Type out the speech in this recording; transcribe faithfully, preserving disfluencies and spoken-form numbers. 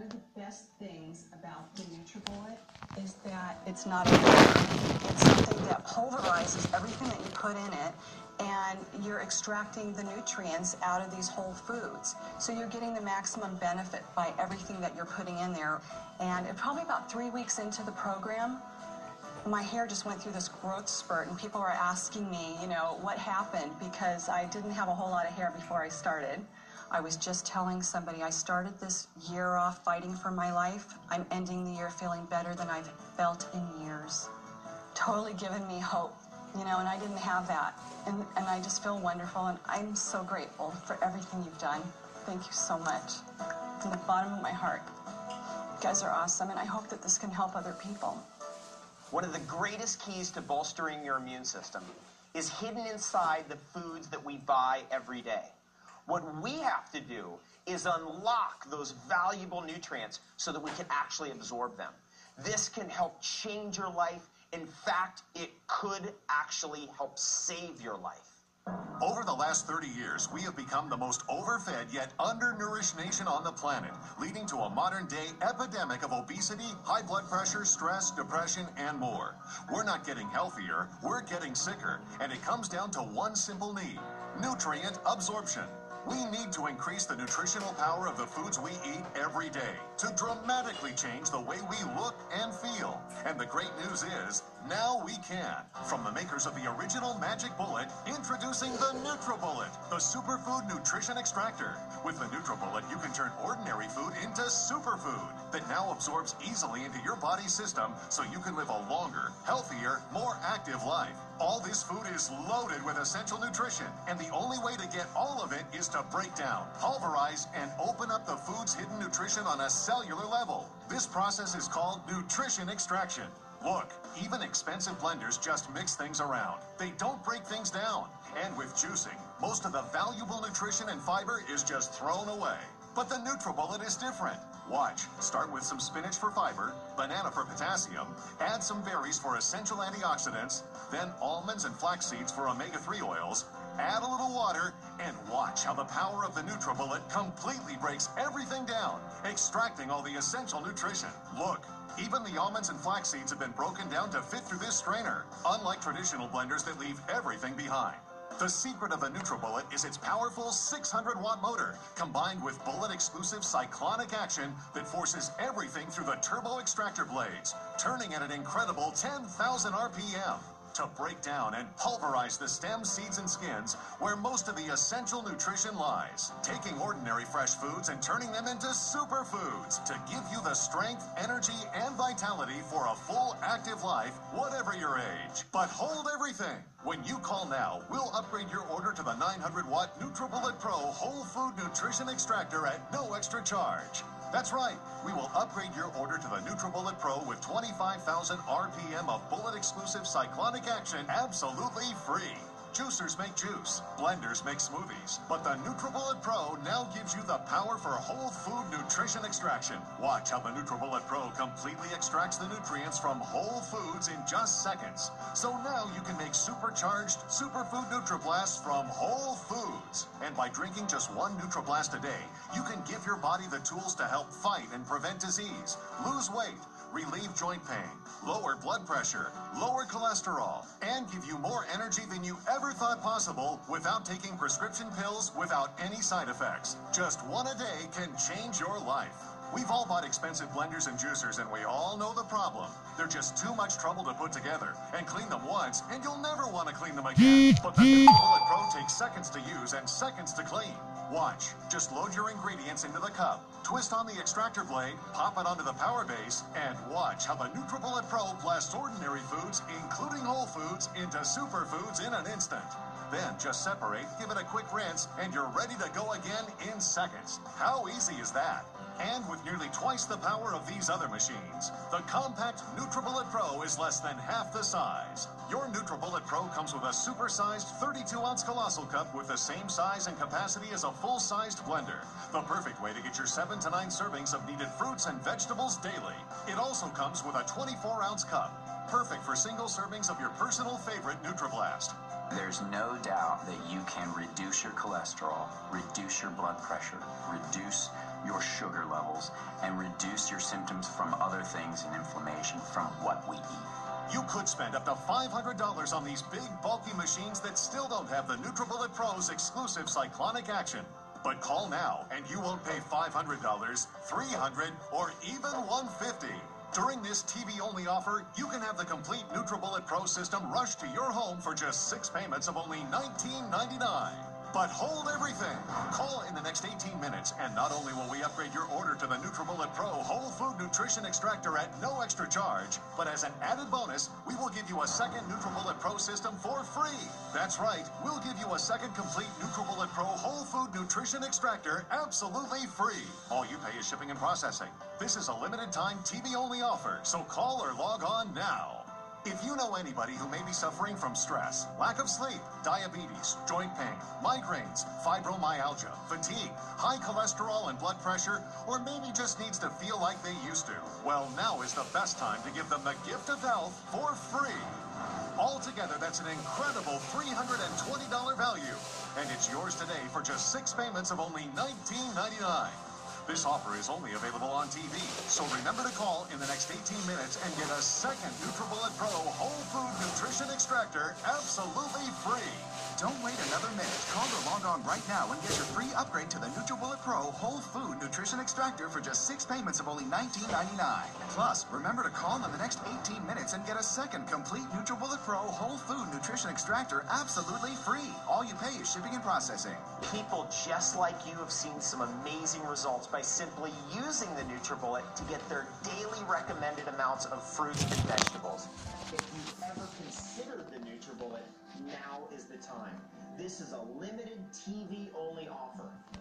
of the best things about the NutriBullet is that it's not a powder. It's something that pulverizes everything that you put in it, and you're extracting the nutrients out of these whole foods. So you're getting the maximum benefit by everything that you're putting in there. And it, probably about three weeks into the program, my hair just went through this growth spurt, and people were asking me, you know, what happened, because I didn't have a whole lot of hair before I started. I was just telling somebody I started this year off fighting for my life. I'm ending the year feeling better than I've felt in years. Totally given me hope, you know, and I didn't have that. And, and I just feel wonderful, and I'm so grateful for everything you've done. Thank you so much. From the bottom of my heart. You guys are awesome, and I hope that this can help other people. One of the greatest keys to bolstering your immune system is hidden inside the foods that we buy every day. What we have to do is unlock those valuable nutrients so that we can actually absorb them. This can help change your life. In fact, it could actually help save your life. Over the last thirty years, we have become the most overfed yet undernourished nation on the planet, leading to a modern-day epidemic of obesity, high blood pressure, stress, depression, and more. We're not getting healthier, we're getting sicker, and it comes down to one simple need: nutrient absorption. We need to increase the nutritional power of the foods we eat every day to dramatically change the way we look and feel. And the great news is, now we can. From the makers of the original Magic Bullet, introducing the NutriBullet, the superfood nutrition extractor. With the NutriBullet, you can turn ordinary food into superfood that now absorbs easily into your body's system so you can live a longer, healthier, more active life. All this food is loaded with essential nutrition, and the only way to get all of it is to break down, pulverize, and open up the food's hidden nutrition on a cellular level. This process is called nutrition extraction. Look, even expensive blenders just mix things around. They don't break things down. And with juicing, most of the valuable nutrition and fiber is just thrown away. But the NutriBullet is different. Watch. Start with some spinach for fiber, banana for potassium, add some berries for essential antioxidants, then almonds and flax seeds for omega three oils, add a little water, and watch how the power of the NutriBullet completely breaks everything down, extracting all the essential nutrition. Look, even the almonds and flax seeds have been broken down to fit through this strainer, unlike traditional blenders that leave everything behind. The secret of the NutriBullet is its powerful six hundred watt motor, combined with bullet-exclusive cyclonic action that forces everything through the turbo extractor blades, turning at an incredible ten thousand R P M. To break down and pulverize the stems, seeds, and skins where most of the essential nutrition lies. Taking ordinary fresh foods and turning them into superfoods to give you the strength, energy, and vitality for a full, active life, whatever your age. But hold everything. When you call now, we'll upgrade your order to the nine hundred watt NutriBullet Pro Whole Food Nutrition Extractor at no extra charge. That's right, we will upgrade your order to the NutriBullet Pro with twenty-five thousand R P M of bullet-exclusive cyclonic action absolutely free. Juicers make juice, blenders make smoothies, but the NutriBullet Pro now gives you the power for whole food nutrition extraction. Watch how the NutriBullet Pro completely extracts the nutrients from whole foods in just seconds. So now you can make supercharged superfood NutriBlasts from whole foods. And by drinking just one NutriBlast a day, you can give your body the tools to help fight and prevent disease, lose weight, relieve joint pain, lower blood pressure, lower cholesterol, and give you more energy than you ever thought possible without taking prescription pills without any side effects. Just one a day can change your life. We've all bought expensive blenders and juicers, and we all know the problem. They're just too much trouble to put together, and clean them once, and you'll never want to clean them again. But the NutriBullet Pro takes seconds to use and seconds to clean. Watch. Just load your ingredients into the cup, twist on the extractor blade, pop it onto the power base, and watch how the NutriBullet Pro blasts ordinary foods, including whole foods, into superfoods in an instant. Then just separate, give it a quick rinse, and you're ready to go again in seconds. How easy is that? And with nearly twice the power of these other machines, the compact NutriBullet Pro is less than half the size. Your NutriBullet Pro comes with a super-sized thirty-two ounce colossal cup with the same size and capacity as a full-sized blender. The perfect way to get your seven to nine servings of needed fruits and vegetables daily. It also comes with a twenty-four ounce cup, perfect for single servings of your personal favorite NutriBlast. There's no doubt that you can reduce your cholesterol, reduce your blood pressure, reduce your sugar levels and reduce your symptoms from other things and inflammation from what we eat. You could spend up to five hundred dollars on these big, bulky machines that still don't have the NutriBullet Pro's exclusive cyclonic action. But call now, and you won't pay five hundred dollars, three hundred dollars, or even one hundred fifty dollars. During this T V-only offer, you can have the complete NutriBullet Pro system rushed to your home for just six payments of only nineteen ninety-nine. But hold everything. Call in the next eighteen minutes, and not only will we upgrade your order to the NutriBullet Pro Whole Food Nutrition Extractor at no extra charge, but as an added bonus, we will give you a second NutriBullet Pro system for free. That's right, we'll give you a second complete NutriBullet Pro Whole Food Nutrition Extractor absolutely free. All you pay is shipping and processing. This is a limited time T V-only offer, so call or log on now. If you know anybody who may be suffering from stress, lack of sleep, diabetes, joint pain, migraines, fibromyalgia, fatigue, high cholesterol and blood pressure, or maybe just needs to feel like they used to, well, now is the best time to give them the gift of health for free. Altogether, that's an incredible three hundred twenty dollars value, and it's yours today for just six payments of only nineteen ninety-nine. This offer is only available on T V, so remember to call in the next eighteen minutes and get a second NutriBullet Pro Whole Food Nutrition Extractor absolutely free. Don't wait another minute. Call or log on right now and get your free upgrade to the NutriBullet Pro Whole Food Nutrition Extractor for just six payments of only nineteen ninety-nine. Plus, remember to call in the next eighteen minutes and get a second complete NutriBullet Pro Whole Food Nutrition Extractor absolutely free. All you pay is shipping and processing. People just like you have seen some amazing results by simply using the NutriBullet to get their daily recommended amounts of fruits and vegetables. If you've ever considered the NutriBullet, now is the time. This is a limited T V-only offer.